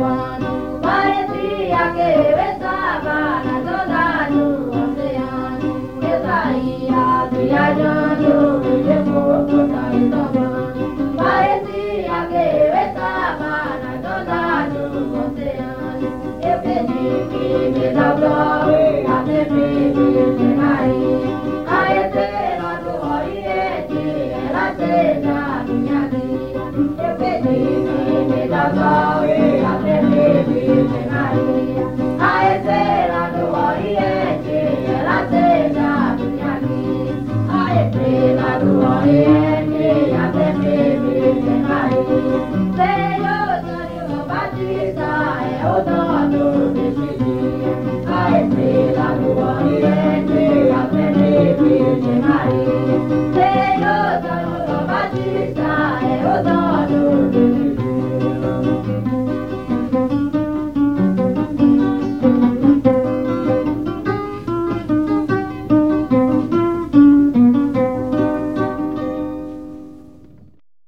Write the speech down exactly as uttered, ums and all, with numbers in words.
quando parecia que eu estava nadando no oceano. Eu saía viajando e eu pouco saí tomando. Parecia que eu estava nadando no oceano. Eu pedi que me dá o sol, até me pegarei. A estrela do Oriente, ela seja minha guia. Eu pedi que me dá o sol, até me pegarei. A estrela do Oriente, ela seja minha guia. A estrela do Oriente, até me pegarei. Senhor João Batista é o nome.